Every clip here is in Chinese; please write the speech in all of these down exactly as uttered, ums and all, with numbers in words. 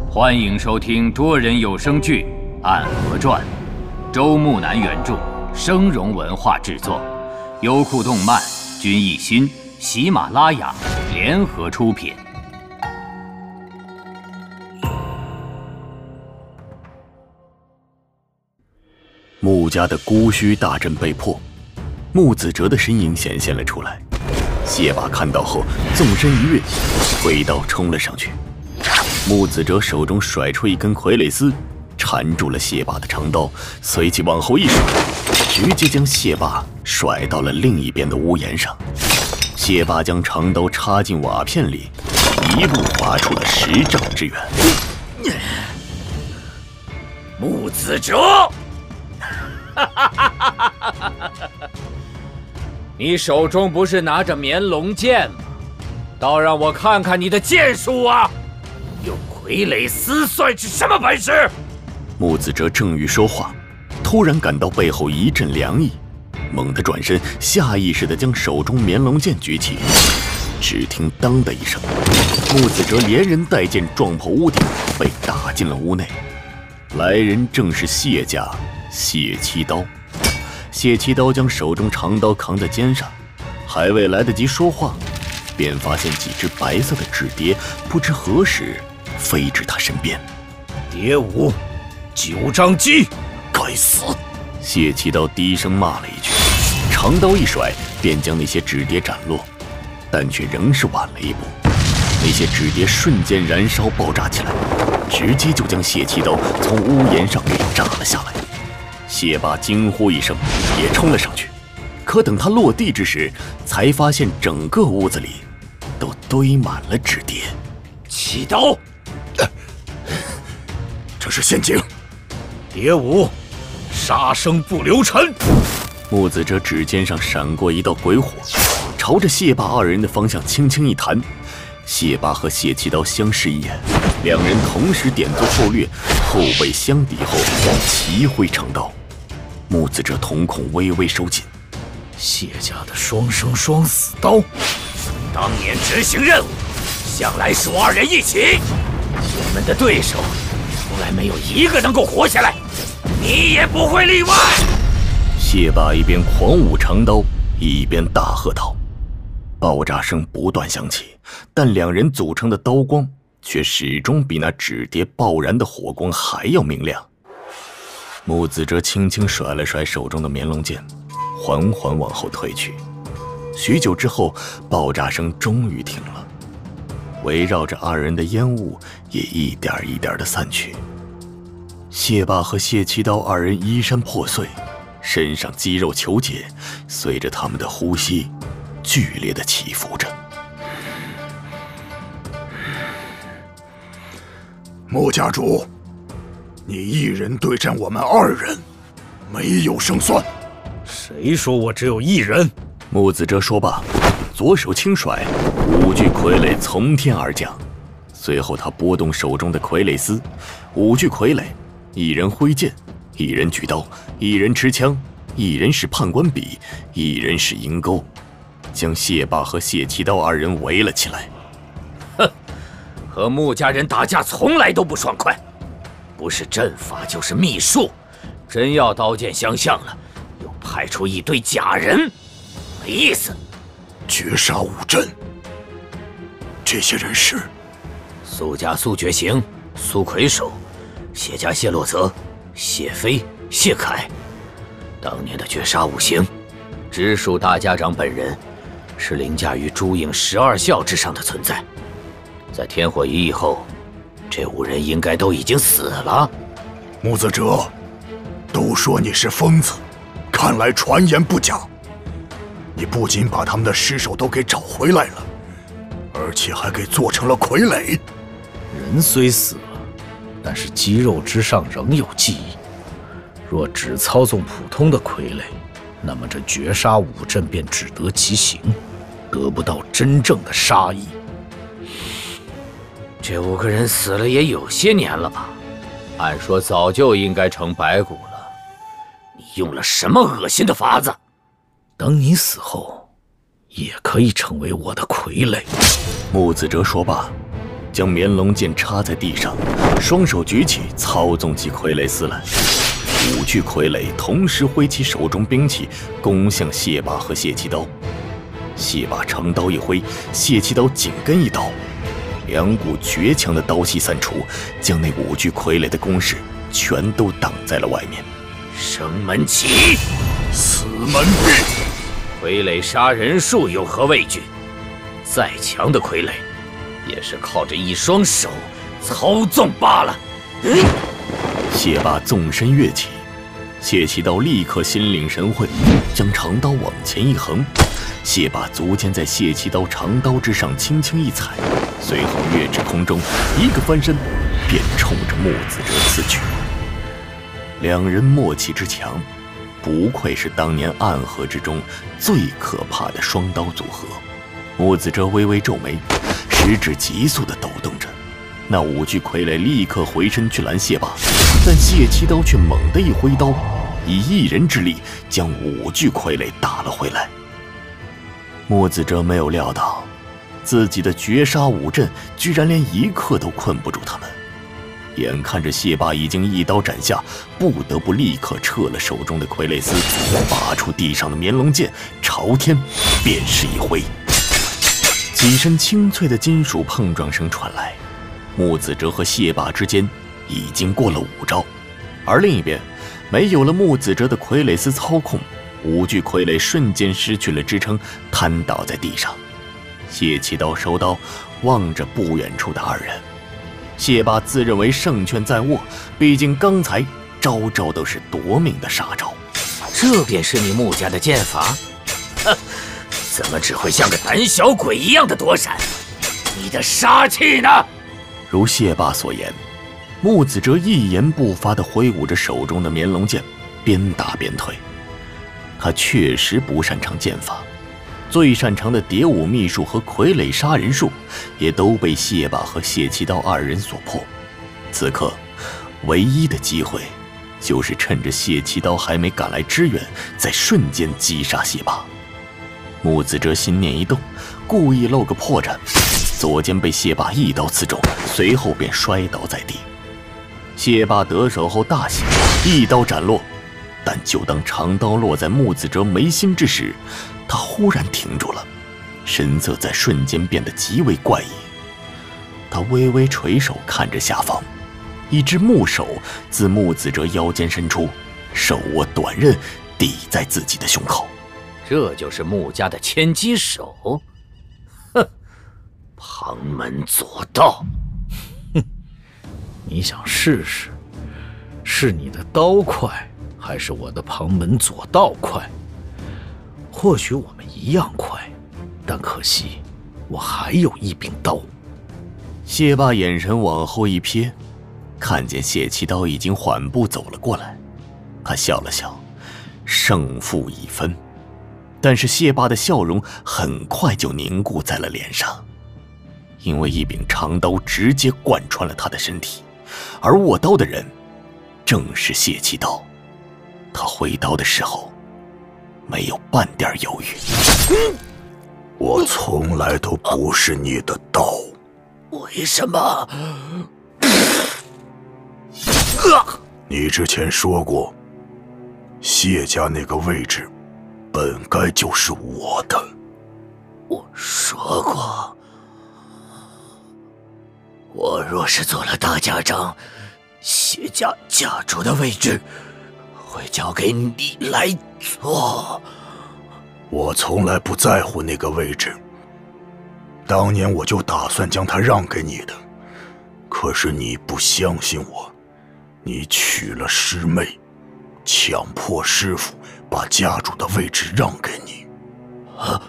欢迎收听多人有声剧《暗河传》，周木南原著，生荣文化制作，优酷动漫、君艺新、喜马拉雅联合出品。 穆家的姑须大阵被破，穆子哲的身影显现了出来。谢霸看到后，纵身一跃，挥刀冲了上去。穆子哲手中甩出一根傀儡丝，缠住了谢霸的长刀，随即往后一甩，直接将谢霸甩到了另一边的屋檐上。谢霸将长刀插进瓦片里，一路划出了十丈之远。 穆子哲，你手中不是拿着绵龙剑吗？倒让我看看你的剑术啊！用傀儡丝算是什么本事？ 穆子哲正欲说话，突然感到背后一阵凉意，猛地转身，下意识地将手中绵龙剑举起。只听当的一声，穆子哲连人带剑撞破屋顶，被打进了屋内。来人正是谢家谢七刀。谢七刀将手中长刀扛在肩上，还未来得及说话，便发现几只白色的纸蝶不知何时飞至他身边。 蝶舞，九张机，该死！ 谢七刀低声骂了一句，长刀一甩，便将那些纸蝶斩落，但却仍是晚了一步。那些纸蝶瞬间燃烧爆炸起来，直接就将谢七刀从屋檐上给炸了下来。谢霸惊呼一声，也冲了上去。可等他落地之时，才发现整个屋子里都堆满了纸蝶。 七刀， 这是陷阱！ 蝶舞，杀生不留尘！ 穆子哲指尖上闪过一道鬼火，朝着谢霸二人的方向轻轻一弹。谢霸和谢七刀相视一眼，两人同时点足后掠，后背相抵后齐挥长刀。穆子哲瞳孔微微收紧。 谢家的双生双死刀，当年执行任务，向来是我二人一起。我们的对手，从来没有一个能够活下来，你也不会例外。 谢霸一边狂舞长刀，一边大喝道。爆炸声不断响起，但两人组成的刀光却始终比那纸蝶爆燃的火光还要明亮。穆子哲轻轻甩了甩手中的绵龙剑，缓缓往后退去。许久之后，爆炸声终于停了，围绕着二人的烟雾也一点一点地散去。谢霸和谢七刀二人衣衫破碎，身上肌肉求解，随着他们的呼吸剧烈地起伏着。 穆家主，你一人对战我们二人，没有胜算。 谁说我只有一人？ 穆子哲说罢，左手轻甩，五具傀儡从天而降。随后他拨动手中的傀儡丝，五具傀儡，一人挥剑，一人举刀，一人持枪，一人使判官笔，一人使银钩，将谢霸和谢七刀二人围了起来。 哼，和穆家人打架从来都不爽快，不是阵法就是秘术，真要刀剑相向了，又派出一堆假人，没意思。 绝杀五阵，这些人是苏家苏觉行、苏魁首，谢家谢洛泽、谢飞、谢凯。当年的绝杀五行，直属大家长本人是凌驾于朱影十二校之上的存在。在天火一役后，这五人应该都已经死了。 穆子哲，都说你是疯子，看来传言不假。你不仅把他们的尸首都给找回来了，而且还给做成了傀儡。 人虽死了，但是肌肉之上仍有记忆。若只操纵普通的傀儡，那么这绝杀五阵便只得其形，得不到真正的杀意。 这五个人死了也有些年了吧？按说早就应该成白骨了。你用了什么恶心的法子？ 等你死后，也可以成为我的傀儡。 穆子哲说罢， 将绵龙剑插在地上，双手举起，操纵起傀儡丝来。五具傀儡同时挥起手中兵器，攻向谢霸和谢七刀。谢霸长刀一挥，谢七刀紧跟一刀，两股绝强的刀气散出，将那五具傀儡的攻势全都挡在了外面。 生门起， 死门闭。 傀儡杀人术有何畏惧？再强的傀儡，也是靠着一双手操纵罢了。嗯、 谢霸纵身跃起，谢七刀立刻心领神会，将长刀往前一横。谢霸足尖在谢七刀长刀之上轻轻一踩，随后跃至空中，一个翻身，便冲着木子哲刺去。两人默契之强，不愧是当年暗河之中最可怕的双刀组合。木子哲微微皱眉，食指急速地抖动着。那五具傀儡立刻回身去拦谢霸，但谢七刀却猛地一挥刀，以一人之力将五具傀儡打了回来。木子哲没有料到，自己的绝杀五阵居然连一刻都困不住他们。眼看着谢霸已经一刀斩下，不得不立刻撤了手中的傀儡丝，拔出地上的绵龙剑，朝天便是一挥。几声清脆的金属碰撞声传来，木子哲和谢霸之间已经过了五招，而另一边，没有了木子哲的傀儡丝操控，五具傀儡瞬间失去了支撑，瘫倒在地上。谢七刀收刀，望着不远处的二人。谢霸自认为胜券在握，毕竟刚才招招都是夺命的杀招。 这便是你穆家的剑法？哼，怎么只会像个胆小鬼一样的躲闪？你的杀气呢？ 如谢霸所言，木子哲一言不发地挥舞着手中的绵龙剑，边打边退。他确实不擅长剑法，最擅长的蝶舞秘术和傀儡杀人术也都被谢霸和谢七刀二人所破。此刻唯一的机会就是趁着谢七刀还没赶来支援，在瞬间击杀谢霸。木子哲心念一动，故意露个破绽，左肩被谢霸一刀刺中，随后便摔倒在地。谢霸得手后大喜，一刀斩落，但就当长刀落在木子哲眉心之时，他忽然停住了，神色在瞬间变得极为怪异。他微微垂手看着下方，一只木手自木子哲腰间伸出，手握短刃抵在自己的胸口。 这就是穆家的千机手？哼，旁门左道。 哼，你想试试，是你的刀快，还是我的旁门左道快？或许我们一样快，但可惜我还有一柄刀。 谢霸眼神往后一瞥，看见谢七刀已经缓步走了过来，他笑了笑，胜负已分。但是谢霸的笑容很快就凝固在了脸上，因为一柄长刀直接贯穿了他的身体，而握刀的人正是谢七刀。他挥刀的时候没有半点犹豫。 我从来都不是你的刀。 为什么？ 你之前说过，谢家那个位置本该就是我的。 我说过，我若是做了大家长，谢家家主的位置会交给你来做。 我从来不在乎那个位置，当年我就打算将它让给你的，可是你不相信我，你娶了师妹，强迫师傅把家主的位置让给你。 啊！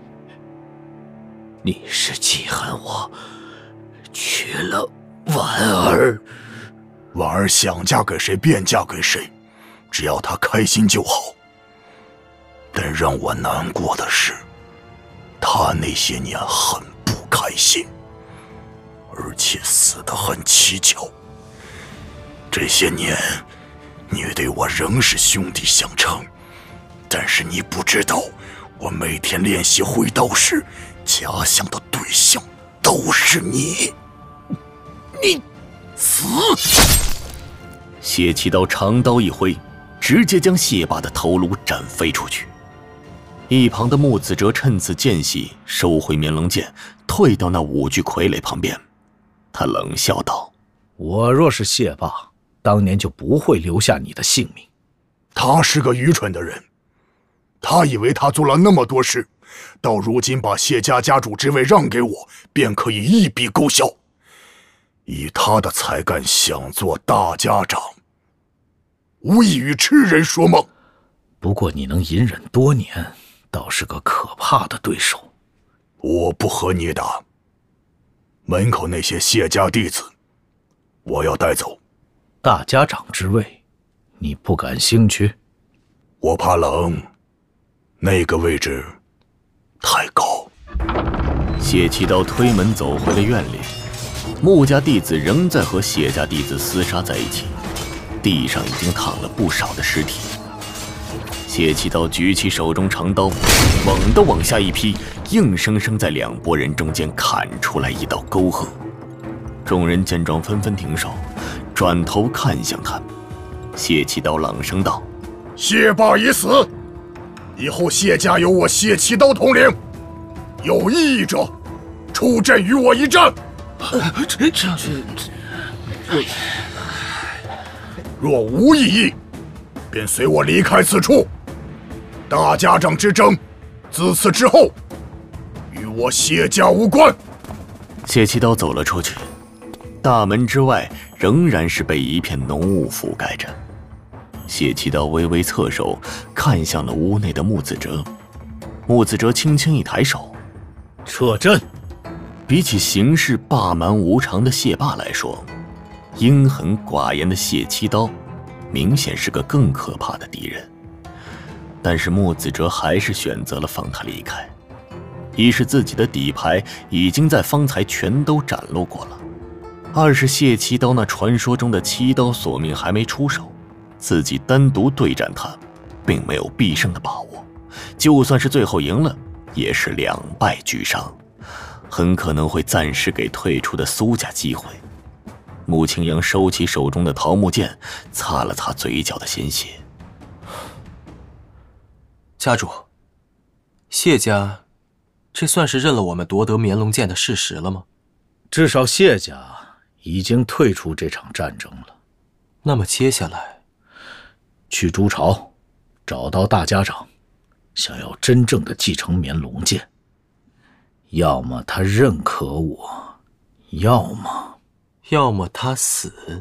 你是记恨我娶了婉儿？ 婉儿想嫁给谁便嫁给谁，只要她开心就好。但让我难过的是，她那些年很不开心，而且死得很蹊跷。这些年，你对我仍是兄弟相称，但是你不知道，我每天练习挥刀时，假想的对象都是你。 你死！ 谢七刀长刀一挥，直接将谢霸的头颅斩飞出去。一旁的木子哲趁此间隙收回绵龙剑，退到那五具傀儡旁边。他冷笑道：“ 我若是谢霸，当年就不会留下你的性命。” 他是个愚蠢的人，他以为他做了那么多事，到如今把谢家家主之位让给我，便可以一笔勾销。以他的才干，想做大家长，无异于痴人说梦。 不过你能隐忍多年，倒是个可怕的对手。 我不和你打。门口那些谢家弟子，我要带走。 大家长之位，你不感兴趣？ 我怕冷，那个位置太高。 谢七刀推门走回了院里，穆家弟子仍在和谢家弟子厮杀在一起，地上已经躺了不少的尸体。谢七刀举起手中长刀，猛地往下一劈，硬生生在两拨人中间砍出来一道沟壑。众人见状纷纷停手，转头看向他。谢七刀朗声道：“ 谢霸已死，以后谢家由我谢七刀统领，有异议者出阵与我一战。” 这这这， 若无异议，便随我离开此处。大家长之争，自此之后，与我谢家无关。 谢七刀走了出去，大门之外仍然是被一片浓雾覆盖着。谢七刀微微侧手，看向了屋内的木子哲。木子哲轻轻一抬手， 撤阵。 比起行事霸蛮无常的谢霸来说，阴狠寡言的谢七刀明显是个更可怕的敌人。但是木子哲还是选择了放他离开。一是自己的底牌已经在方才全都展露过了，二是谢七刀那传说中的七刀索命还没出手，自己单独对战他并没有必胜的把握，就算是最后赢了也是两败俱伤，很可能会暂时给退出的苏家机会。穆青阳收起手中的桃木剑，擦了擦嘴角的鲜血。 家主，谢家这算是认了我们夺得绵龙剑的事实了吗？ 至少谢家已经退出这场战争了。 那么接下来， 去朱巢找到大家长，想要真正的继承绵龙剑，要么他认可我，要么要么他死。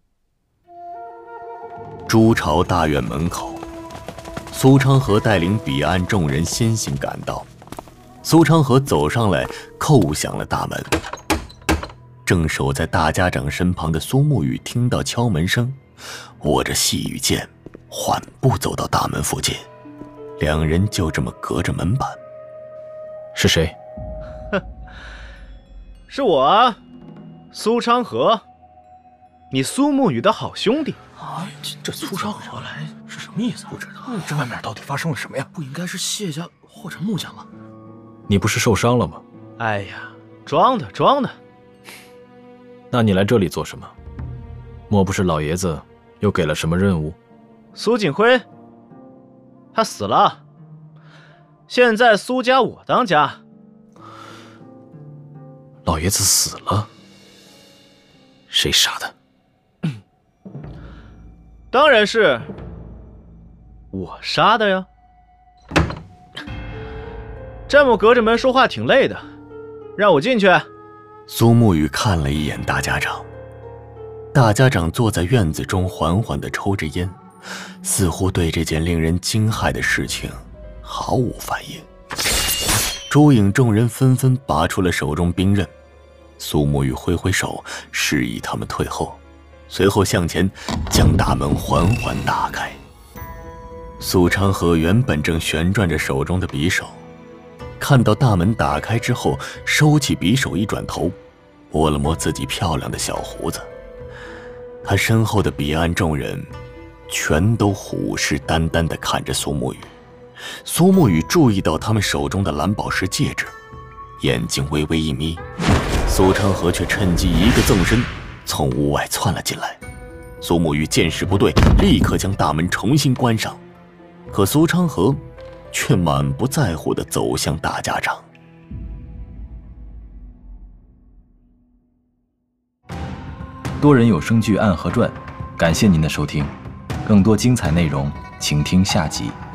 朱巢大院门口，苏昌河带领彼岸众人先行赶到。苏昌河走上来，叩响了大门。正守在大家长身旁的苏沐雨听到敲门声，握着细雨剑，缓步走到大门附近。两人就这么隔着门板。 是谁？ 是我啊，苏昌河，你苏沐雨的好兄弟。 啊，这这苏昌河来是什么意思？不知道，这外面到底发生了什么呀？不应该是谢家或者穆家吗？ 你不是受伤了吗？ 哎呀，装的装的。 那你来这里做什么？莫不是老爷子又给了什么任务？ 苏景辉，他死了，现在苏家我当家。 老爷子死了？谁杀的？ 当然是我杀的呀。这么隔着门说话挺累的，让我进去。 苏沐雨看了一眼大家长，大家长坐在院子中缓缓地抽着烟，似乎对这件令人惊骇的事情毫无反应。朱影众人纷纷拔出了手中兵刃，苏沐雨挥挥手示意他们退后，随后向前将大门缓缓打开。苏昌河原本正旋转着手中的匕首，看到大门打开之后，收起匕首，一转头，摸了摸自己漂亮的小胡子。他身后的彼岸众人全都虎视眈眈地看着苏沐雨。苏沐雨注意到他们手中的蓝宝石戒指，眼睛微微一眯， 苏昌河却趁机一个纵身，从屋外窜了进来。苏沐玉见势不对，立刻将大门重新关上。可苏昌河却满不在乎地走向大家长。 多人有声剧《暗河传》，感谢您的收听，更多精彩内容，请听下集。